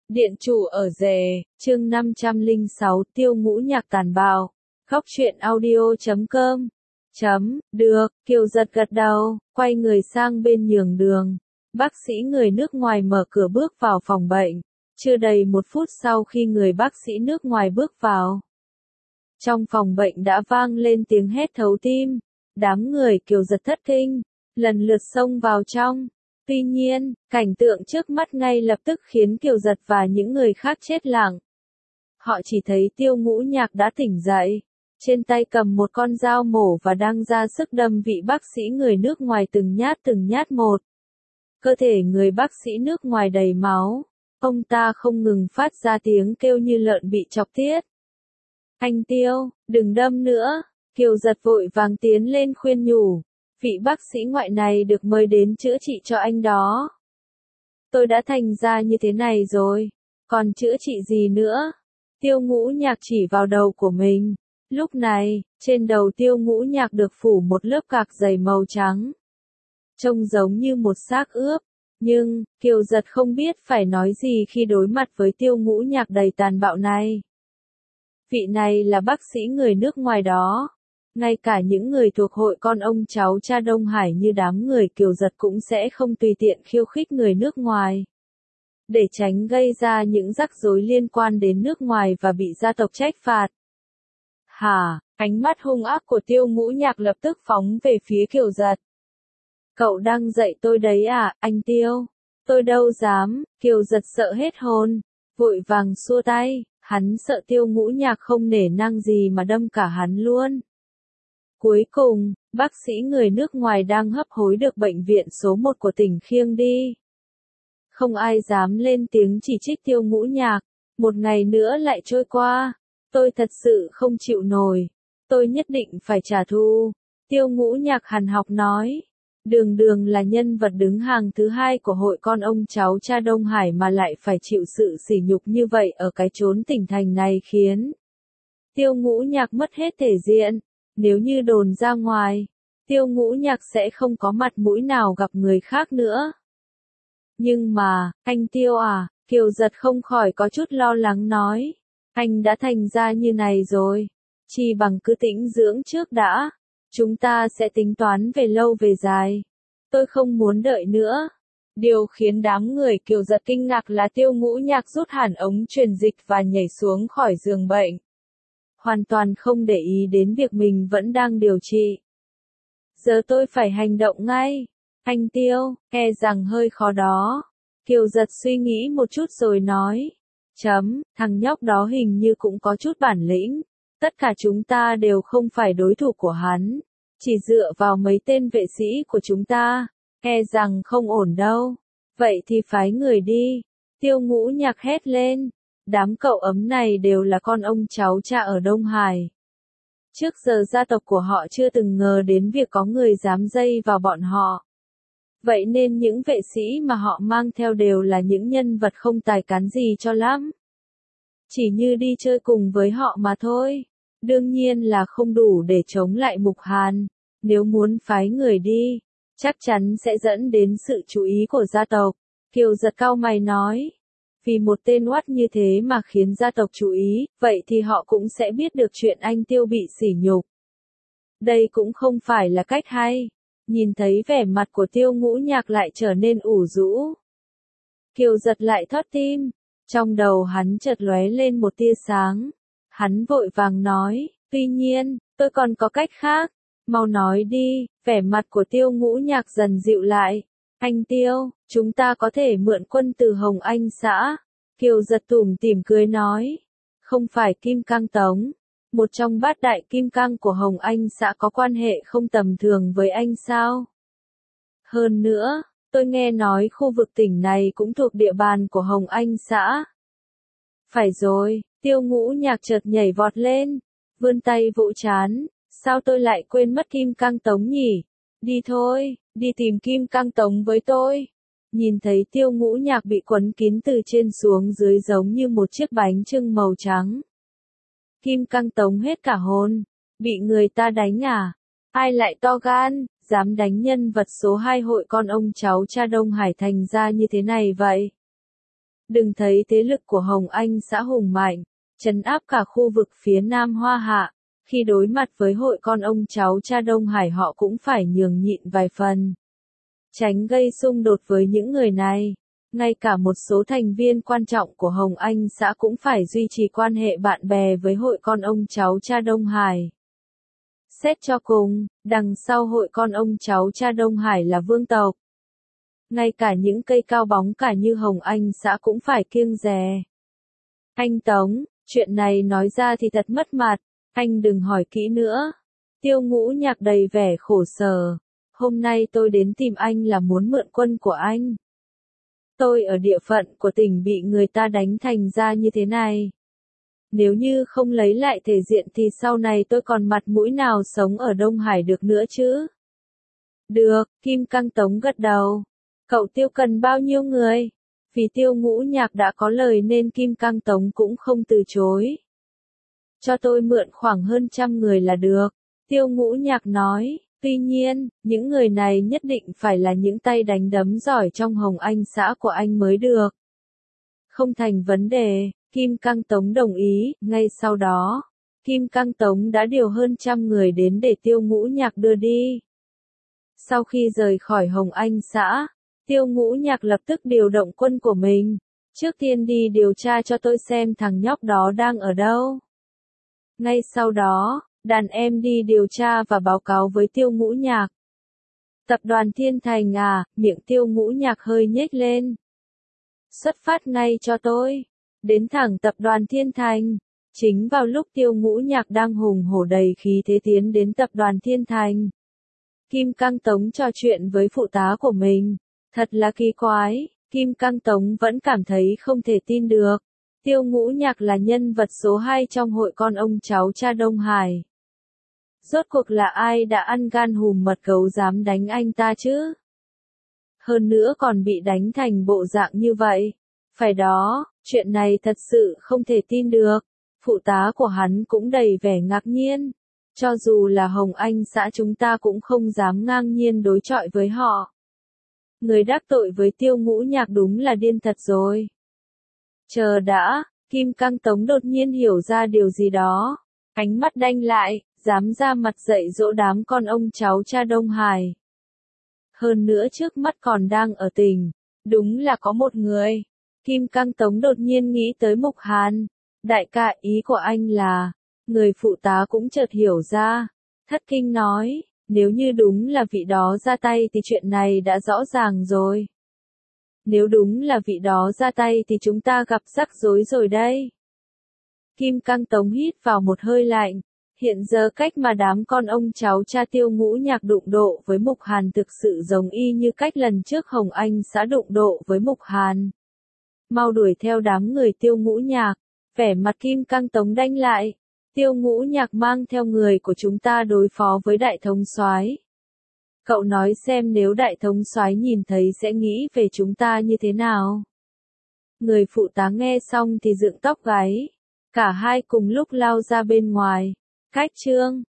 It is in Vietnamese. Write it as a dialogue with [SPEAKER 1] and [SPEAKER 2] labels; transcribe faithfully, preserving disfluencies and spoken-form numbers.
[SPEAKER 1] Điện chủ ở rể, chương năm trăm lẻ sáu Tiêu Ngũ Nhạc tàn bạo. Khóc chuyện audio chấm com. Chấm, được, Kiều giật gật đầu, quay người sang bên nhường đường. Bác sĩ người nước ngoài mở cửa bước vào phòng bệnh. Chưa đầy một phút sau khi người bác sĩ nước ngoài bước vào, trong phòng bệnh đã vang lên tiếng hét thấu tim. Đám người Kiều giật thất kinh, lần lượt xông vào trong. Tuy nhiên, cảnh tượng trước mắt ngay lập tức khiến Kiều giật và những người khác chết lặng. Họ chỉ thấy Tiêu Ngũ Nhạc đã tỉnh dậy, trên tay cầm một con dao mổ và đang ra sức đâm vị bác sĩ người nước ngoài từng nhát từng nhát một. Cơ thể người bác sĩ nước ngoài đầy máu, ông ta không ngừng phát ra tiếng kêu như lợn bị chọc tiết. Anh Tiêu, đừng đâm nữa, Kiều giật vội vàng tiến lên khuyên nhủ. Vị bác sĩ ngoại này được mời đến chữa trị cho anh đó. Tôi đã thành ra như thế này rồi, còn chữa trị gì nữa? Tiêu Ngũ Nhạc chỉ vào đầu của mình. Lúc này, trên đầu Tiêu Ngũ Nhạc được phủ một lớp cạc dày màu trắng, trông giống như một xác ướp. Nhưng, Kiều giật không biết phải nói gì khi đối mặt với Tiêu Ngũ Nhạc đầy tàn bạo này. Vị này là bác sĩ người nước ngoài đó. Ngay cả những người thuộc hội con ông cháu cha Đông Hải như đám người Kiều giật cũng sẽ không tùy tiện khiêu khích người nước ngoài, để tránh gây ra những rắc rối liên quan đến nước ngoài và bị gia tộc trách phạt. Hả, ánh mắt hung ác của Tiêu Ngũ Nhạc lập tức phóng về phía Kiều giật. Cậu đang dạy tôi đấy à, anh Tiêu? Tôi đâu dám, Kiều giật sợ hết hồn, vội vàng xua tay, hắn sợ Tiêu Ngũ Nhạc không nể nang gì mà đâm cả hắn luôn. Cuối cùng, bác sĩ người nước ngoài đang hấp hối được bệnh viện số một của tỉnh khiêng đi. Không ai dám lên tiếng chỉ trích Tiêu Ngũ Nhạc. Một ngày nữa lại trôi qua. Tôi thật sự không chịu nổi. Tôi nhất định phải trả thù. Tiêu Ngũ Nhạc hằn học nói. Đường Đường là nhân vật đứng hàng thứ hai của hội con ông cháu cha Đông Hải mà lại phải chịu sự sỉ nhục như vậy ở cái chốn tỉnh thành này khiến Tiêu Ngũ Nhạc mất hết thể diện. Nếu như đồn ra ngoài, Tiêu Ngũ Nhạc sẽ không có mặt mũi nào gặp người khác nữa. Nhưng mà, anh Tiêu à, Kiều giật không khỏi có chút lo lắng nói. Anh đã thành ra như này rồi, chỉ bằng cứ tĩnh dưỡng trước đã. Chúng ta sẽ tính toán về lâu về dài. Tôi không muốn đợi nữa. Điều khiến đám người Kiều giật kinh ngạc là Tiêu Ngũ Nhạc rút hẳn ống truyền dịch và nhảy xuống khỏi giường bệnh, hoàn toàn không để ý đến việc mình vẫn đang điều trị. Giờ tôi phải hành động ngay. Anh Tiêu, e rằng hơi khó đó. Kiều giật suy nghĩ một chút rồi nói. Chấm, thằng nhóc đó hình như cũng có chút bản lĩnh. Tất cả chúng ta đều không phải đối thủ của hắn. Chỉ dựa vào mấy tên vệ sĩ của chúng ta, e rằng không ổn đâu. Vậy thì phái người đi. Tiêu Ngũ Nhạc hét lên. Đám cậu ấm này đều là con ông cháu cha ở Đông Hải. Trước giờ gia tộc của họ chưa từng ngờ đến việc có người dám dây vào bọn họ. Vậy nên những vệ sĩ mà họ mang theo đều là những nhân vật không tài cán gì cho lắm. Chỉ như đi chơi cùng với họ mà thôi. Đương nhiên là không đủ để chống lại Mục Hàn. Nếu muốn phái người đi, chắc chắn sẽ dẫn đến sự chú ý của gia tộc. Kiều giật cau mày nói. Vì một tên oát như thế mà khiến gia tộc chú ý, vậy thì họ cũng sẽ biết được chuyện anh Tiêu bị sỉ nhục. Đây cũng không phải là cách hay. Nhìn thấy vẻ mặt của Tiêu Ngũ Nhạc lại trở nên ủ rũ, Kiều giật lại thót tim. Trong đầu hắn chợt lóe lên một tia sáng. Hắn vội vàng nói, tuy nhiên, tôi còn có cách khác. Mau nói đi. Vẻ mặt của Tiêu Ngũ Nhạc dần dịu lại. Anh Tiêu, chúng ta có thể mượn quân từ Hồng Anh xã. Kiều giật tủm tỉm cười nói. Không phải Kim Cang Tống. Một trong bát đại kim cang của Hồng Anh xã có quan hệ không tầm thường với anh sao? Hơn nữa, tôi nghe nói khu vực tỉnh này cũng thuộc địa bàn của Hồng Anh xã. Phải rồi, Tiêu Ngũ Nhạc chợt nhảy vọt lên, vươn tay vỗ trán. Sao tôi lại quên mất Kim Cang Tống nhỉ? Đi thôi, đi tìm Kim Cang Tống với tôi. Nhìn thấy Tiêu Ngũ Nhạc bị quấn kín từ trên xuống dưới giống như một chiếc bánh chưng màu trắng. Kim Cang Tống hết cả hồn. Bị người ta đánh à? Ai lại to gan, dám đánh nhân vật số hai hội con ông cháu cha Đông Hải thành ra như thế này vậy? Đừng thấy thế lực của Hồng Anh xã hùng mạnh, trấn áp cả khu vực phía Nam Hoa Hạ, khi đối mặt với hội con ông cháu cha Đông Hải họ cũng phải nhường nhịn vài phần. Tránh gây xung đột với những người này. Ngay cả một số thành viên quan trọng của Hồng Anh xã cũng phải duy trì quan hệ bạn bè với hội con ông cháu cha Đông Hải. Xét cho cùng, đằng sau hội con ông cháu cha Đông Hải là vương tộc. Ngay cả những cây cao bóng cả như Hồng Anh xã cũng phải kiêng dè. Anh Tống, chuyện này nói ra thì thật mất mặt, anh đừng hỏi kỹ nữa. Tiêu Ngũ Nhạc đầy vẻ khổ sở. Hôm nay tôi đến tìm anh là muốn mượn quân của anh. Tôi ở địa phận của tỉnh bị người ta đánh thành ra như thế này. Nếu như không lấy lại thể diện thì sau này tôi còn mặt mũi nào sống ở Đông Hải được nữa chứ? Được, Kim Cang Tống gật đầu. Cậu Tiêu cần bao nhiêu người? Vì Tiêu Ngũ Nhạc đã có lời nên Kim Cang Tống cũng không từ chối. Cho tôi mượn khoảng hơn trăm người là được, Tiêu Ngũ Nhạc nói. Tuy nhiên, những người này nhất định phải là những tay đánh đấm giỏi trong Hồng Anh xã của anh mới được. Không thành vấn đề, Kim Cang Tống đồng ý. Ngay sau đó, Kim Cang Tống đã điều hơn trăm người đến để Tiêu Ngũ Nhạc đưa đi. Sau khi rời khỏi Hồng Anh xã, Tiêu Ngũ Nhạc lập tức điều động quân của mình. Trước tiên đi điều tra cho tôi xem thằng nhóc đó đang ở đâu. Ngay sau đó, đàn em đi điều tra và báo cáo với Tiêu Ngũ Nhạc. Tập đoàn Thiên Thành à, miệng Tiêu Ngũ Nhạc hơi nhếch lên. Xuất phát ngay cho tôi. Đến thẳng tập đoàn Thiên Thành. Chính vào lúc Tiêu Ngũ Nhạc đang hùng hổ đầy khí thế tiến đến tập đoàn Thiên Thành. Kim Cang Tống trò chuyện với phụ tá của mình. Thật là kỳ quái, Kim Cang Tống vẫn cảm thấy không thể tin được. Tiêu Ngũ Nhạc là nhân vật số hai trong hội con ông cháu cha Đông Hải. Rốt cuộc là ai đã ăn gan hùm mật gấu dám đánh anh ta chứ? Hơn nữa còn bị đánh thành bộ dạng như vậy. Phải đó, chuyện này thật sự không thể tin được. Phụ tá của hắn cũng đầy vẻ ngạc nhiên. Cho dù là Hồng Anh xã chúng ta cũng không dám ngang nhiên đối chọi với họ. Người đắc tội với Tiêu Ngũ Nhạc đúng là điên thật rồi. Chờ đã, Kim Cang Tống đột nhiên hiểu ra điều gì đó. Ánh mắt đanh lại, dám ra mặt dạy dỗ đám con ông cháu cha Đông Hải. Hơn nữa trước mắt còn đang ở tỉnh. Đúng là có một người. Kim Cang Tống đột nhiên nghĩ tới Mục Hàn. Đại ca, ý của anh là, người phụ tá cũng chợt hiểu ra. Thất kinh nói, nếu như đúng là vị đó ra tay thì chuyện này đã rõ ràng rồi. Nếu đúng là vị đó ra tay thì chúng ta gặp rắc rối rồi đây. Kim Cang Tống hít vào một hơi lạnh. Hiện giờ cách mà đám con ông cháu cha Tiêu Ngũ Nhạc đụng độ với Mục Hàn thực sự giống y như cách lần trước Hồng Anh xã đụng độ với Mục Hàn. Mau đuổi theo đám người Tiêu Ngũ Nhạc. Vẻ mặt Kim Cang Tống đanh lại. Tiêu Ngũ Nhạc mang theo người của chúng ta đối phó với đại thống soái. Cậu nói xem nếu đại thống soái nhìn thấy sẽ nghĩ về chúng ta như thế nào? Người phụ tá nghe xong thì dựng tóc gáy. Cả hai cùng lúc lao ra bên ngoài. Cách chương